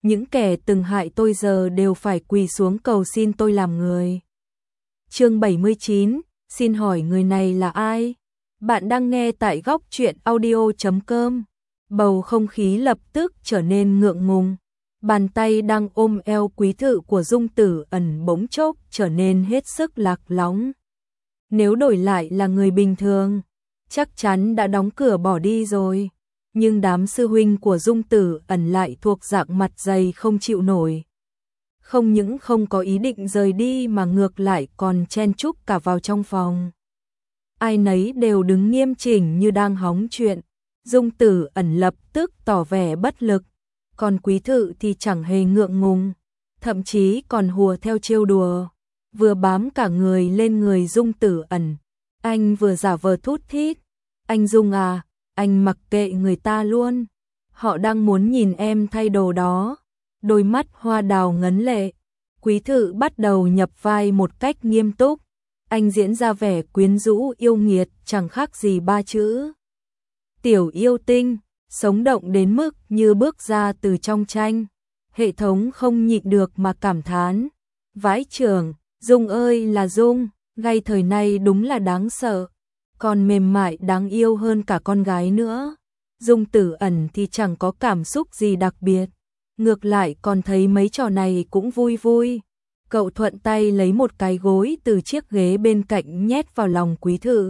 những kẻ từng hại tôi giờ đều phải quỳ xuống cầu xin tôi làm người. Chương 79, xin hỏi người này là ai? Bạn đang nghe tại góc truyện audio.com. Bầu không khí lập tức trở nên ngượng ngùng. Bàn tay đang ôm eo Quý Thự của Dung Tử Ẩn bỗng chốc trở nên hết sức lạc lõng. Nếu đổi lại là người bình thường, chắc chắn đã đóng cửa bỏ đi rồi. Nhưng đám sư huynh của Dung Tử Ẩn lại thuộc dạng mặt dày không chịu nổi. Không những không có ý định rời đi mà ngược lại còn chen chúc cả vào trong phòng. Ai nấy đều đứng nghiêm chỉnh như đang hóng chuyện. Dung Tử Ẩn lập tức tỏ vẻ bất lực, còn Quý Thự thì chẳng hề ngượng ngùng, thậm chí còn hùa theo trêu đùa, vừa bám cả người lên người Dung Tử Ẩn. Anh vừa giả vờ thút thít, anh Dung à, anh mặc kệ người ta luôn, họ đang muốn nhìn em thay đồ đó. Đôi mắt hoa đào ngấn lệ, Quý Thự bắt đầu nhập vai một cách nghiêm túc, anh diễn ra vẻ quyến rũ yêu nghiệt chẳng khác gì ba chữ tiểu yêu tinh, sống động đến mức như bước ra từ trong tranh. Hệ thống không nhịn được mà cảm thán, vãi chưởng, Dung ơi là Dung, ngay thời này đúng là đáng sợ, còn mềm mại đáng yêu hơn cả con gái nữa. Dung Tử Ẩn thì chẳng có cảm xúc gì đặc biệt, ngược lại còn thấy mấy trò này cũng vui vui. Cậu thuận tay lấy một cái gối từ chiếc ghế bên cạnh nhét vào lòng Quý Thự.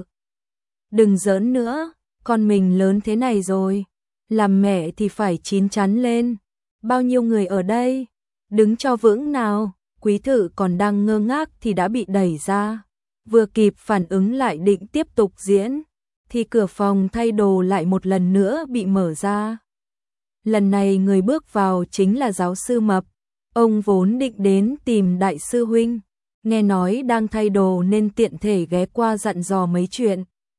Đừng giỡn nữa, con mình lớn thế này rồi, làm mẹ thì phải chín chắn lên. Bao nhiêu người ở đây, đứng cho vững nào. Quý Thự còn đang ngơ ngác thì đã bị đẩy ra. Vừa kịp phản ứng lại định tiếp tục diễn, thì cửa phòng thay đồ lại một lần nữa bị mở ra. Lần này người bước vào chính là giáo sư Mập. Ông vốn định đến tìm đại sư huynh, nghe nói đang thay đồ nên tiện thể ghé qua dặn dò mấy chuyện.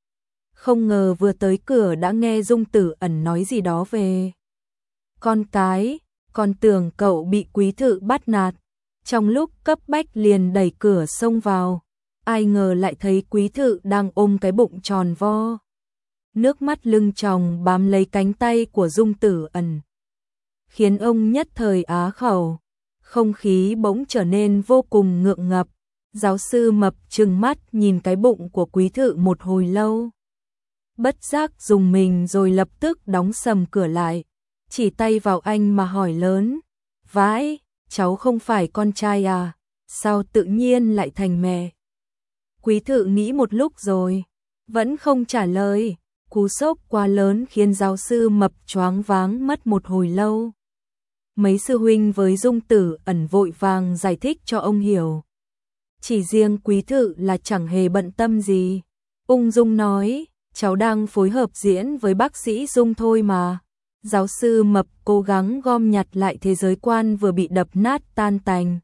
Không ngờ vừa tới cửa đã nghe Dung Tử Ẩn nói gì đó về con cái, còn tưởng cậu bị Quý Thự bắt nạt. Trong lúc cấp bách liền đẩy cửa xông vào, ai ngờ lại thấy Quý Thự đang ôm cái bụng tròn vo. Nước mắt lưng tròng bám lấy cánh tay của Dung Tử Ẩn, khiến ông nhất thời á khẩu. Không khí bỗng trở nên vô cùng ngượng ngập. Giáo sư Mập trừng mắt nhìn cái bụng của Quý Thự một hồi lâu, bất giác dùng mình rồi lập tức đóng sầm cửa lại, chỉ tay vào anh mà hỏi lớn, vãi, cháu không phải con trai à, sao tự nhiên lại thành mẹ? Quý Thự nghĩ một lúc rồi, vẫn không trả lời. Cú sốc quá lớn khiến giáo sư Mập choáng váng mất một hồi lâu. Mấy sư huynh với Dung Tử Ẩn vội vàng giải thích cho ông hiểu. Chỉ riêng Quý Thự là chẳng hề bận tâm gì. Ung dung nói, cháu đang phối hợp diễn với bác sĩ Dung thôi mà. Giáo sư Mập cố gắng gom nhặt lại thế giới quan vừa bị đập nát tan tành.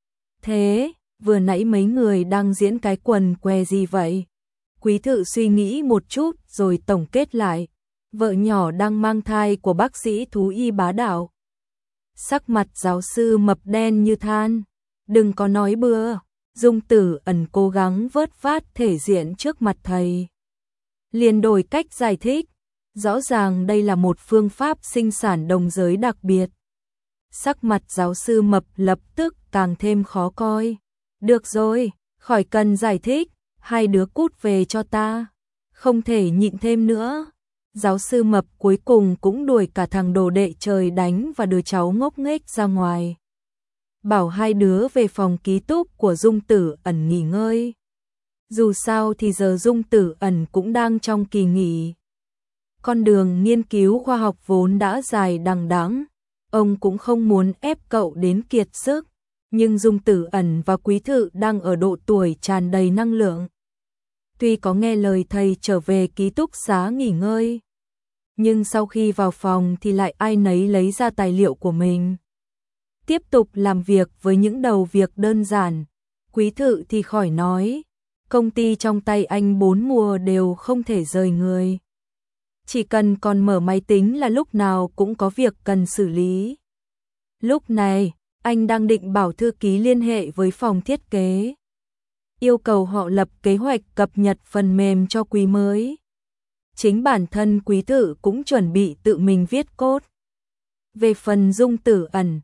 Thế, vừa nãy mấy người đang diễn cái quần què gì vậy? Quý Thự suy nghĩ một chút rồi tổng kết lại. Vợ nhỏ đang mang thai của bác sĩ thú y Bá Đạo. Sắc mặt giáo sư Mập đen như than. Đừng có nói bừa. Dung Tử Ẩn cố gắng vớt vát thể diện trước mặt thầy, liền đổi cách giải thích. Rõ ràng đây là một phương pháp sinh sản đồng giới đặc biệt. Sắc mặt giáo sư Mập lập tức càng thêm khó coi. Được rồi, khỏi cần giải thích, hai đứa cút về cho ta. Không thể nhịn thêm nữa. Giáo sư Mập cuối cùng cũng đuổi cả thằng đồ đệ trời đánh và đứa cháu ngốc nghếch ra ngoài, bảo hai đứa về phòng ký túc của Dung Tử Ẩn nghỉ ngơi. Dù sao thì giờ Dung Tử Ẩn cũng đang trong kỳ nghỉ. Con đường nghiên cứu khoa học vốn đã dài đằng đẵng, ông cũng không muốn ép cậu đến kiệt sức, nhưng Dung Tử Ẩn và Quý Thự đang ở độ tuổi tràn đầy năng lượng. Tuy có nghe lời thầy trở về ký túc xá nghỉ ngơi, nhưng sau khi vào phòng thì lại ai nấy lấy ra tài liệu của mình, tiếp tục làm việc với những đầu việc đơn giản. Quý Thự thì khỏi nói, công ty trong tay anh 4 mùa đều không thể rời người. Chỉ cần còn mở máy tính là lúc nào cũng có việc cần xử lý. Lúc này, anh đang định bảo thư ký liên hệ với phòng thiết kế, yêu cầu họ lập kế hoạch cập nhật phần mềm cho quý mới. Chính bản thân Quý Thự cũng chuẩn bị tự mình viết code. Về phần Dung Tử Ẩn,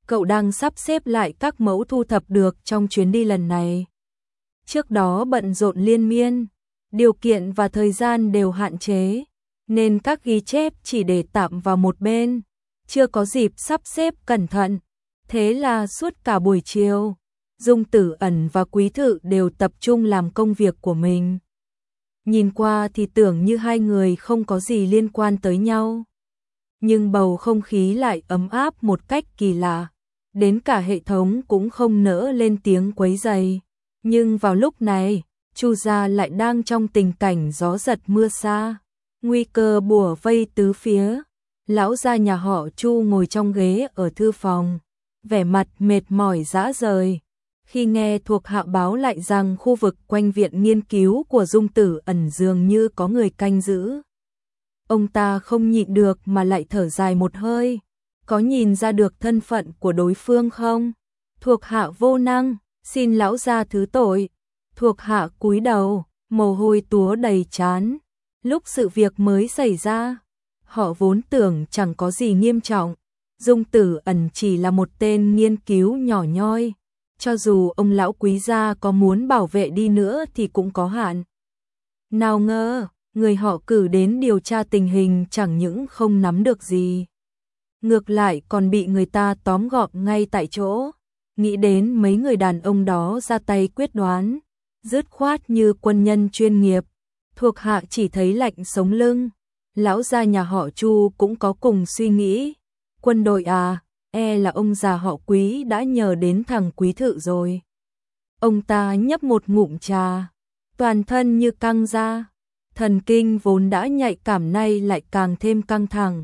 cậu đang sắp xếp lại các mẫu thu thập được trong chuyến đi lần này. Trước đó bận rộn liên miên, điều kiện và thời gian đều hạn chế, nên các ghi chép chỉ để tạm vào một bên, chưa có dịp sắp xếp cẩn thận. Thế là suốt cả buổi chiều, Dung Tử Ẩn và Quý Thự đều tập trung làm công việc của mình. Nhìn qua thì tưởng như hai người không có gì liên quan tới nhau. Nhưng bầu không khí lại ấm áp một cách kỳ lạ. Đến cả hệ thống cũng không nỡ lên tiếng quấy rầy. Nhưng vào lúc này, Chu gia lại đang trong tình cảnh gió giật mưa xa. Nguy cơ bủa vây tứ phía. Lão gia nhà họ Chu ngồi trong ghế ở thư phòng, vẻ mặt mệt mỏi rã rời. Khi nghe thuộc hạ báo lại rằng khu vực quanh viện nghiên cứu của Dung Tử Ẩn dường như có người canh giữ, ông ta không nhịn được mà lại thở dài một hơi. Có nhìn ra được thân phận của đối phương không? Thuộc hạ vô năng, xin lão gia thứ tội. Thuộc hạ cúi đầu, mồ hôi túa đầy trán. Lúc sự việc mới xảy ra, họ vốn tưởng chẳng có gì nghiêm trọng. Dung Tử Ẩn chỉ là một tên nghiên cứu nhỏ nhoi. Cho dù ông lão quý gia có muốn bảo vệ đi nữa thì cũng có hạn. Nào ngờ, người họ cử đến điều tra tình hình chẳng những không nắm được gì, ngược lại còn bị người ta tóm gọn ngay tại chỗ. Nghĩ đến mấy người đàn ông đó ra tay quyết đoán, dứt khoát như quân nhân chuyên nghiệp, thuộc hạ chỉ thấy lạnh sống lưng. Lão gia nhà họ Chu cũng có cùng suy nghĩ. Quân đội à, e là ông già họ Quý đã nhờ đến thằng Quý Thự rồi. Ông ta nhấp một ngụm trà, toàn thân như căng ra, thần kinh vốn đã nhạy cảm nay lại càng thêm căng thẳng.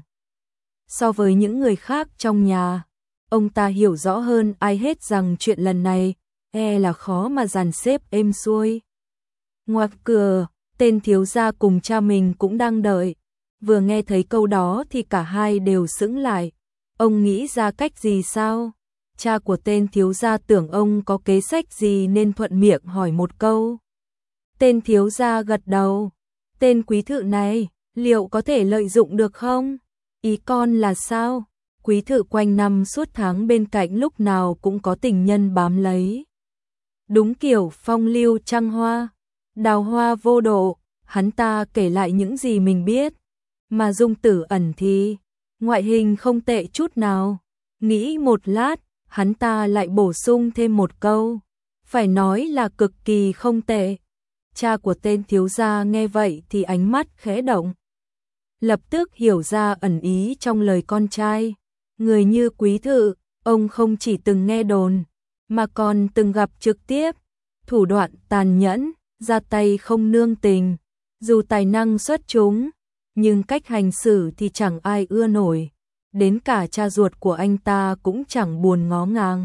So với những người khác trong nhà, ông ta hiểu rõ hơn ai hết rằng chuyện lần này e là khó mà dàn xếp êm xuôi. Ngoài cửa, tên thiếu gia cùng cha mình cũng đang đợi. Vừa nghe thấy câu đó thì cả hai đều sững lại. Ông nghĩ ra cách gì sao? Cha của tên thiếu gia tưởng ông có kế sách gì nên thuận miệng hỏi một câu. Tên thiếu gia gật đầu. Tên Quý Thự này, liệu có thể lợi dụng được không? Ý con là sao? Quý Thự quanh năm suốt tháng bên cạnh lúc nào cũng có tình nhân bám lấy. Đúng kiểu phong lưu trăng hoa, đào hoa vô độ. Hắn ta kể lại những gì mình biết. Mà Dung Tử Ẩn thì ngoại hình không tệ chút nào. Nghĩ một lát, hắn ta lại bổ sung thêm một câu. Phải nói là cực kỳ không tệ. Cha của tên thiếu gia nghe vậy thì ánh mắt khẽ động. Lập tức hiểu ra ẩn ý trong lời con trai. Người như Quý Thự, ông không chỉ từng nghe đồn, mà còn từng gặp trực tiếp. Thủ đoạn tàn nhẫn, ra tay không nương tình. Dù tài năng xuất chúng, nhưng cách hành xử thì chẳng ai ưa nổi. Đến cả cha ruột của anh ta cũng chẳng buồn ngó ngàng.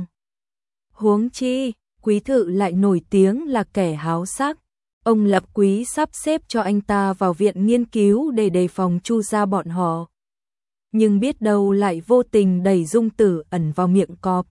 Huống chi, Quý Thự lại nổi tiếng là kẻ háo sắc. Ông Lập Quý sắp xếp cho anh ta vào viện nghiên cứu để đề phòng Chu gia bọn họ. Nhưng biết đâu lại vô tình đẩy Dung Tử Ẩn vào miệng cọp.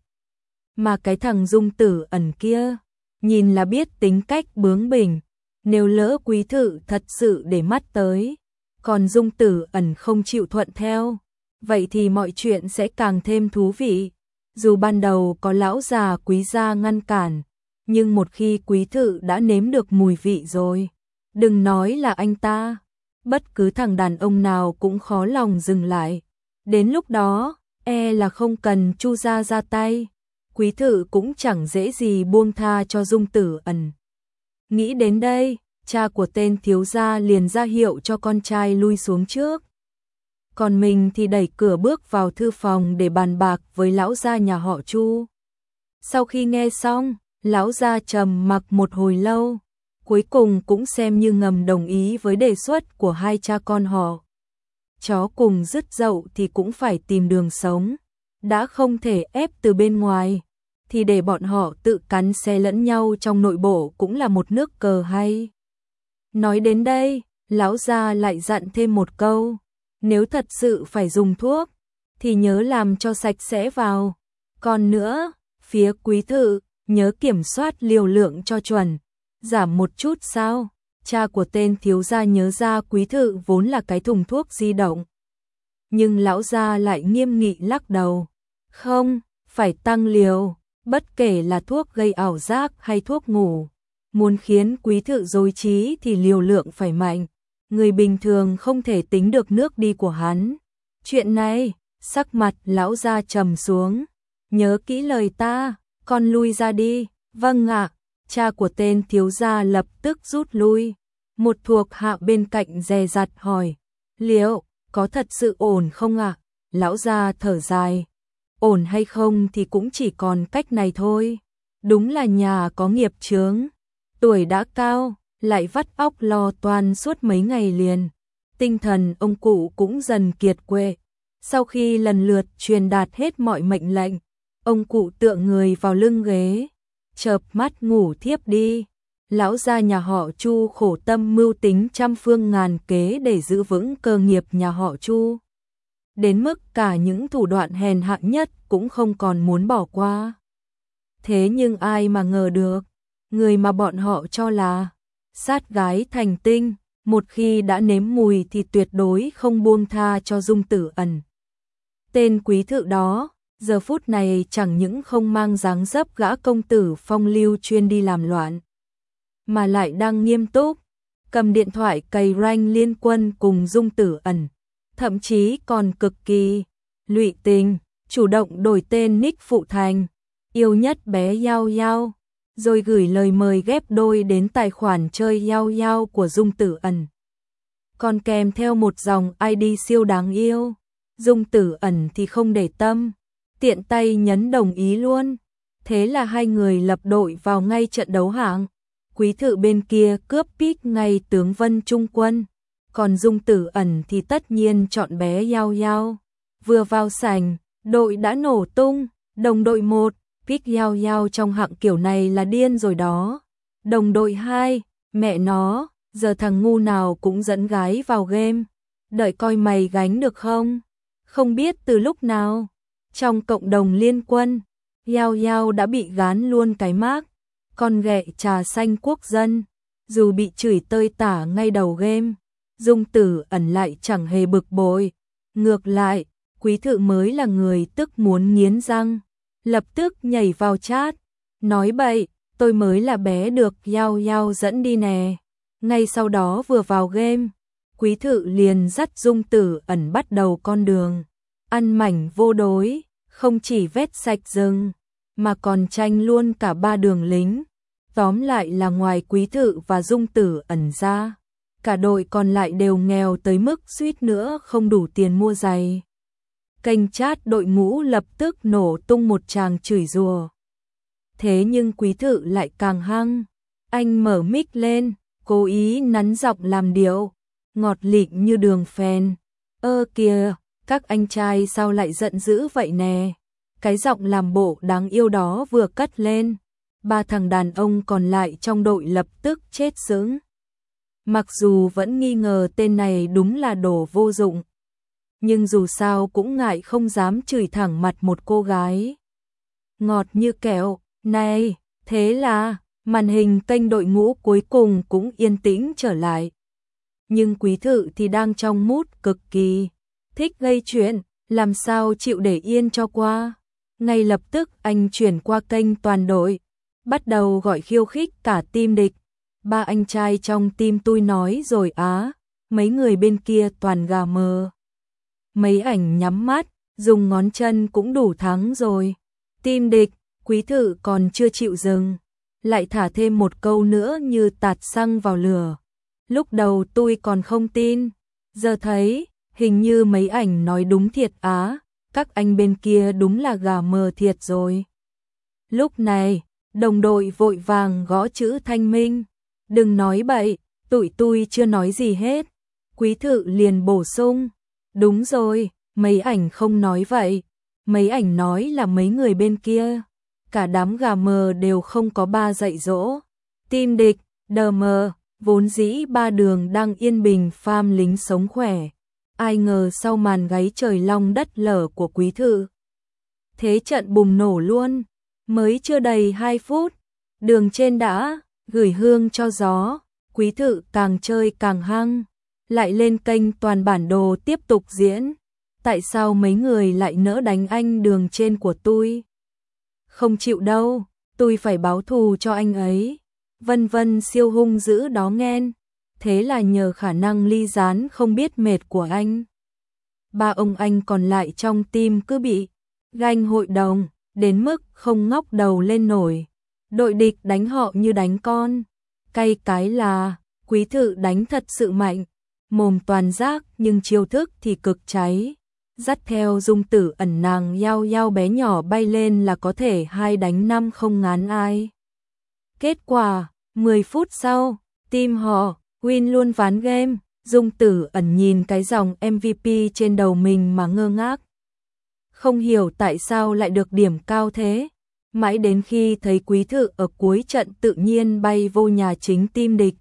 Mà cái thằng Dung Tử Ẩn kia, nhìn là biết tính cách bướng bỉnh. Nếu lỡ Quý Thự thật sự để mắt tới, còn Dung Tử Ẩn không chịu thuận theo, vậy thì mọi chuyện sẽ càng thêm thú vị. Dù ban đầu có lão già Quý gia ngăn cản, nhưng một khi Quý Thự đã nếm được mùi vị rồi, đừng nói là anh ta, bất cứ thằng đàn ông nào cũng khó lòng dừng lại. Đến lúc đó, e là không cần Chu gia ra tay, Quý Thự cũng chẳng dễ gì buông tha cho Dung Tử Ẩn. Nghĩ đến đây, cha của tên thiếu gia liền ra hiệu cho con trai lui xuống trước. Còn mình thì đẩy cửa bước vào thư phòng để bàn bạc với lão gia nhà họ Chu. Sau khi nghe xong, lão gia trầm mặc một hồi lâu, cuối cùng cũng xem như ngầm đồng ý với đề xuất của hai cha con họ. Chó cùng rứt dậu thì cũng phải tìm đường sống, đã không thể ép từ bên ngoài, thì để bọn họ tự cắn xé lẫn nhau trong nội bộ cũng là một nước cờ hay. Nói đến đây, lão gia lại dặn thêm một câu, nếu thật sự phải dùng thuốc, thì nhớ làm cho sạch sẽ vào. Còn nữa, phía Quý Thự, nhớ kiểm soát liều lượng cho chuẩn, giảm một chút sao? Cha của tên thiếu gia nhớ ra Quý Thự vốn là cái thùng thuốc di động. Nhưng lão gia lại nghiêm nghị lắc đầu. Không, phải tăng liều, bất kể là thuốc gây ảo giác hay thuốc ngủ. Muốn khiến quý thự rối trí thì liều lượng phải mạnh, người bình thường không thể tính được nước đi của hắn. Chuyện này, sắc mặt lão gia trầm xuống, nhớ kỹ lời ta, con lui ra đi. Vâng ạ. Cha của tên thiếu gia lập tức rút lui. Một thuộc hạ bên cạnh dè dặt hỏi, liệu có thật sự ổn không ạ? Lão gia thở dài, ổn hay không thì cũng chỉ còn cách này thôi. Đúng là nhà có nghiệp chướng, tuổi đã cao, lại vắt óc lo toan suốt mấy ngày liền. Tinh thần ông cụ cũng dần kiệt quệ. Sau khi lần lượt truyền đạt hết mọi mệnh lệnh, ông cụ tựa người vào lưng ghế, chợp mắt ngủ thiếp đi. Lão gia nhà họ Chu khổ tâm mưu tính trăm phương ngàn kế để giữ vững cơ nghiệp nhà họ Chu. Đến mức cả những thủ đoạn hèn hạ nhất cũng không còn muốn bỏ qua. Thế nhưng ai mà ngờ được, người mà bọn họ cho là sát gái thành tinh, một khi đã nếm mùi thì tuyệt đối không buông tha cho Dung Tử Ẩn. Tên quý thự đó, giờ phút này chẳng những không mang dáng dấp gã công tử phong lưu chuyên đi làm loạn, mà lại đang nghiêm túc, cầm điện thoại cày rank liên quân cùng Dung Tử Ẩn, thậm chí còn cực kỳ lụy tình, chủ động đổi tên nick phụ thành, yêu nhất bé Yao Yao, rồi gửi lời mời ghép đôi đến tài khoản chơi Yao Yao của Dung Tử Ẩn. Còn kèm theo một dòng ID siêu đáng yêu. Dung Tử Ẩn thì không để tâm, tiện tay nhấn đồng ý luôn. Thế là hai người lập đội vào ngay trận đấu hạng. Quý thự bên kia cướp pick ngay tướng Vân Trung Quân, còn Dung Tử Ẩn thì tất nhiên chọn bé Yao Yao. Vừa vào sảnh, đội đã nổ tung, đồng đội 1, pick Yao Yao trong hạng kiểu này là điên rồi đó. Đồng đội 2, mẹ nó, giờ thằng ngu nào cũng dẫn gái vào game, đợi coi mày gánh được không? Không biết từ lúc nào, trong cộng đồng liên quân, Yao Yao đã bị gán luôn cái mác con ghẹ trà xanh quốc dân. Dù bị chửi tơi tả ngay đầu game, Dung Tử Ẩn lại chẳng hề bực bội. Ngược lại, quý thự mới là người tức muốn nghiến răng, lập tức nhảy vào chat, nói bậy, tôi mới là bé được Yao Yao dẫn đi nè. Ngay sau đó vừa vào game, quý thự liền dắt Dung Tử Ẩn bắt đầu con đường ăn mảnh vô đối, không chỉ vét sạch rừng, mà còn tranh luôn cả 3 đường lính. Tóm lại là ngoài quý thự và Dung Tử Ẩn ra, cả đội còn lại đều nghèo tới mức suýt nữa không đủ tiền mua giày. Kênh chat đội ngũ lập tức nổ tung một tràng chửi rủa. Thế nhưng quý thự lại càng hăng, anh mở mic lên, cố ý nắn giọng làm điệu ngọt lịm như đường phèn. Ơ kìa, các anh trai sao lại giận dữ vậy nè? Cái giọng làm bộ đáng yêu đó vừa cất lên, 3 thằng đàn ông còn lại trong đội lập tức chết sững. Mặc dù vẫn nghi ngờ tên này đúng là đồ vô dụng, nhưng dù sao cũng ngại không dám chửi thẳng mặt một cô gái. Ngọt như kẹo, này, thế là màn hình kênh đội ngũ cuối cùng cũng yên tĩnh trở lại. Nhưng quý thự thì đang trong mood cực kỳ thích gây chuyện, làm sao chịu để yên cho qua. Ngay lập tức anh chuyển qua kênh toàn đội, bắt đầu gọi khiêu khích cả team địch. 3 anh trai trong team tôi nói rồi á, mấy người bên kia toàn gà mờ. Mấy ảnh nhắm mắt, dùng ngón chân cũng đủ thắng rồi. Team địch, quý thự còn chưa chịu dừng, lại thả thêm một câu nữa như tạt xăng vào lửa. Lúc đầu tôi còn không tin, giờ thấy, hình như mấy ảnh nói đúng thiệt á, các anh bên kia đúng là gà mờ thiệt rồi. Lúc này, đồng đội vội vàng gõ chữ thanh minh, đừng nói bậy, tụi tôi chưa nói gì hết. Quý thự liền bổ sung, đúng rồi, mấy ảnh không nói vậy, mấy ảnh nói là mấy người bên kia. Cả đám gà mờ đều không có ba dạy dỗ. Team địch, đờ mờ, vốn dĩ 3 đường đang yên bình farm lính sống khỏe. Ai ngờ sau màn gáy trời long đất lở của quý thự, thế trận bùng nổ luôn. Mới chưa đầy 2 phút, đường trên đã gửi hương cho gió. Quý thự càng chơi càng hăng, lại lên kênh toàn bản đồ tiếp tục diễn. Tại sao mấy người lại nỡ đánh anh đường trên của tôi? Không chịu đâu, tôi phải báo thù cho anh ấy. Vân Vân siêu hung dữ đó nghen. Thế là nhờ khả năng ly gián không biết mệt của anh. Ba ông anh còn lại trong team cứ bị ganh hội đồng, đến mức không ngóc đầu lên nổi. Đội địch đánh họ như đánh con. Cay cái là, Quý Thự đánh thật sự mạnh. Mồm toàn rác nhưng chiêu thức thì cực cháy. Dắt theo Dung Tử Ẩn nàng yao yao bé nhỏ bay lên là có thể 2 đánh 5 không ngán ai. Kết quả, 10 phút sau, team họ, win luôn ván game. Dung Tử Ẩn nhìn cái dòng MVP trên đầu mình mà ngơ ngác. Không hiểu tại sao lại được điểm cao thế. Mãi đến khi thấy Quý Thự ở cuối trận tự nhiên bay vô nhà chính team địch.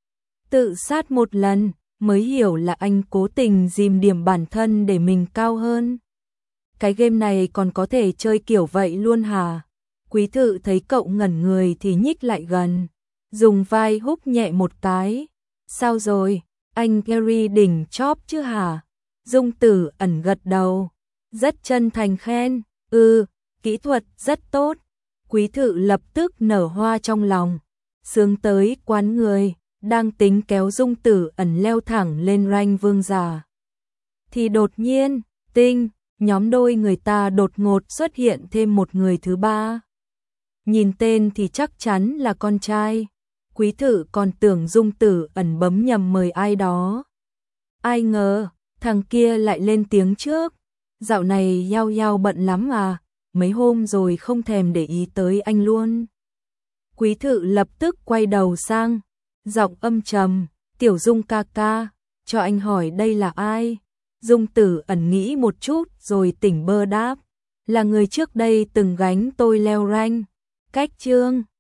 Tự sát một lần, mới hiểu là anh cố tình dìm điểm bản thân để mình cao hơn. Cái game này còn có thể chơi kiểu vậy luôn hả? Quý Thự thấy cậu ngẩn người thì nhích lại gần, dùng vai húc nhẹ một cái. Sao rồi, anh Gary đỉnh chóp chứ hả? Dung Tử Ẩn gật đầu, rất chân thành khen, kỹ thuật rất tốt. Quý Thự lập tức nở hoa trong lòng, sướng tới quán người, đang tính kéo Dung Tử Ẩn leo thẳng lên rank vương giả. Thì đột nhiên, nhóm đôi người ta đột ngột xuất hiện thêm một người thứ ba. Nhìn tên thì chắc chắn là con trai. Quý Thự còn tưởng Dung Tử Ẩn bấm nhầm mời ai đó. Ai ngờ, thằng kia lại lên tiếng trước. Dạo này Yao Yao bận lắm à, mấy hôm rồi không thèm để ý tới anh luôn. Quý Thự lập tức quay đầu sang, giọng âm trầm, Tiểu Dung ca ca, cho anh hỏi đây là ai? Dung Tử Ẩn nghĩ một chút rồi tỉnh bơ đáp, là người trước đây từng gánh tôi leo rank. Cách chương